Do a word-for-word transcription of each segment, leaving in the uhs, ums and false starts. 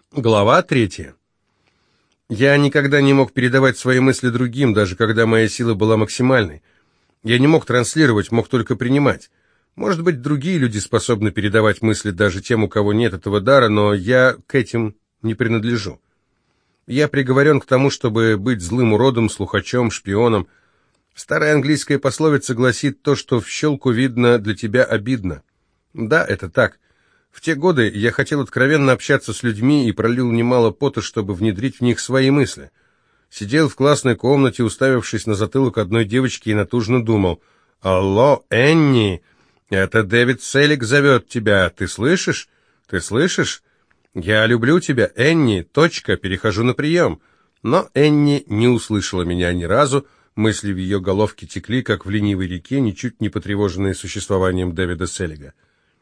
Глава третья. Я никогда не мог передавать свои мысли другим, даже когда моя сила была максимальной. Я не мог транслировать, мог только принимать. Может быть, другие люди способны передавать мысли даже тем, у кого нет этого дара, но я к этим не принадлежу. Я приговорен к тому, чтобы быть злым уродом, слухачом, шпионом. Старая английская пословица гласит: то, что в щелку видно, для тебя обидно. Да, это так. В те годы я хотел откровенно общаться с людьми и пролил немало пота, чтобы внедрить в них свои мысли. Сидел в классной комнате, уставившись на затылок одной девочки, и натужно думал: «Алло, Энни, это Дэвид Селлик зовет тебя, ты слышишь? Ты слышишь? Я люблю тебя, Энни, точка, перехожу на прием». Но Энни не услышала меня ни разу, мысли в ее головке текли, как в ленивой реке, ничуть не потревоженные существованием Дэвида Селлига.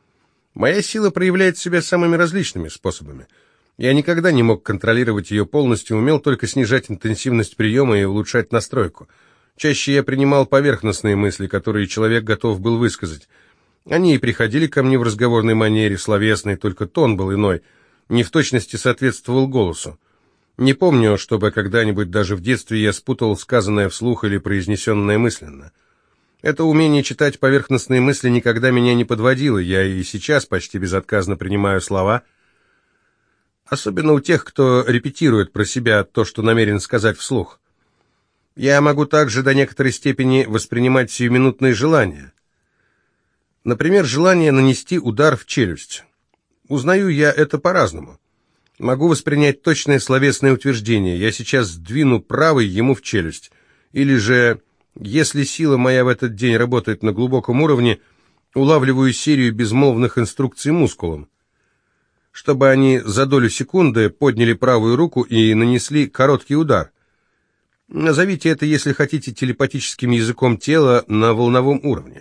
Моя сила проявляет себя самыми различными способами. Я никогда не мог контролировать ее полностью, умел только снижать интенсивность приема и улучшать настройку. Чаще я принимал поверхностные мысли, которые человек готов был высказать. Они и приходили ко мне в разговорной манере, словесной, только тон был иной, не в точности соответствовал голосу. Не помню, чтобы когда-нибудь даже в детстве я спутал сказанное вслух или произнесенное мысленно. Это умение читать поверхностные мысли никогда меня не подводило, я и сейчас почти безотказно принимаю слова, особенно у тех, кто репетирует про себя то, что намерен сказать вслух. Я могу также до некоторой степени воспринимать сиюминутные желания. Например, желание нанести удар в челюсть. Узнаю я это по-разному. Могу воспринять точное словесное утверждение: «Я сейчас сдвину правой ему в челюсть», или же... Если сила моя в этот день работает на глубоком уровне, улавливаю серию безмолвных инструкций мускулам, чтобы они за долю секунды подняли правую руку и нанесли короткий удар. Назовите это, если хотите, телепатическим языком тела на волновом уровне.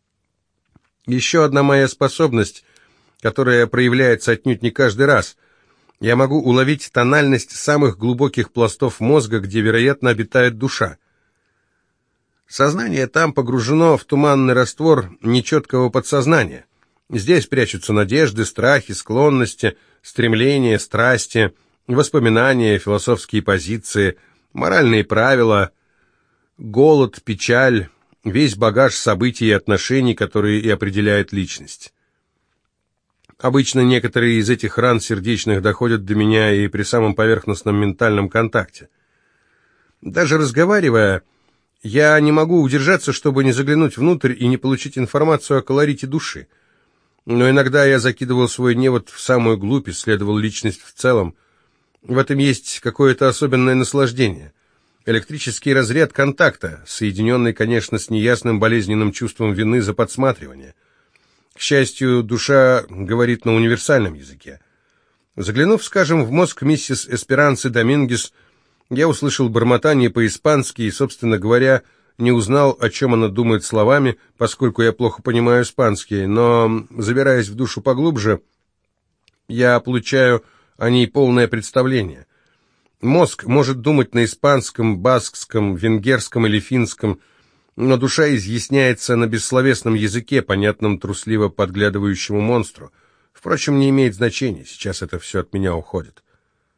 Еще одна моя способность, которая проявляется отнюдь не каждый раз. Я могу уловить тональность самых глубоких пластов мозга, где, вероятно, обитает душа. Сознание там погружено в туманный раствор нечеткого подсознания. Здесь прячутся надежды, страхи, склонности, стремления, страсти, воспоминания, философские позиции, моральные правила, голод, печаль, весь багаж событий и отношений, которые и определяют личность. Обычно некоторые из этих ран сердечных доходят до меня и при самом поверхностном ментальном контакте. Даже разговаривая, я не могу удержаться, чтобы не заглянуть внутрь и не получить информацию о колорите души. Но иногда я закидывал свой невод в самую глубь, исследовал личность в целом. В этом есть какое-то особенное наслаждение. Электрический разряд контакта, соединенный, конечно, с неясным болезненным чувством вины за подсматривание. К счастью, душа говорит на универсальном языке. Заглянув, скажем, в мозг миссис Эсперанцы Домингес, я услышал бормотание по-испански и, собственно говоря, не узнал, о чем она думает словами, поскольку я плохо понимаю испанский, но, забираясь в душу поглубже, я получаю о ней полное представление. Мозг может думать на испанском, баскском, венгерском или финском, но душа изъясняется на бессловесном языке, понятном трусливо подглядывающему монстру. Впрочем, не имеет значения, сейчас это все от меня уходит.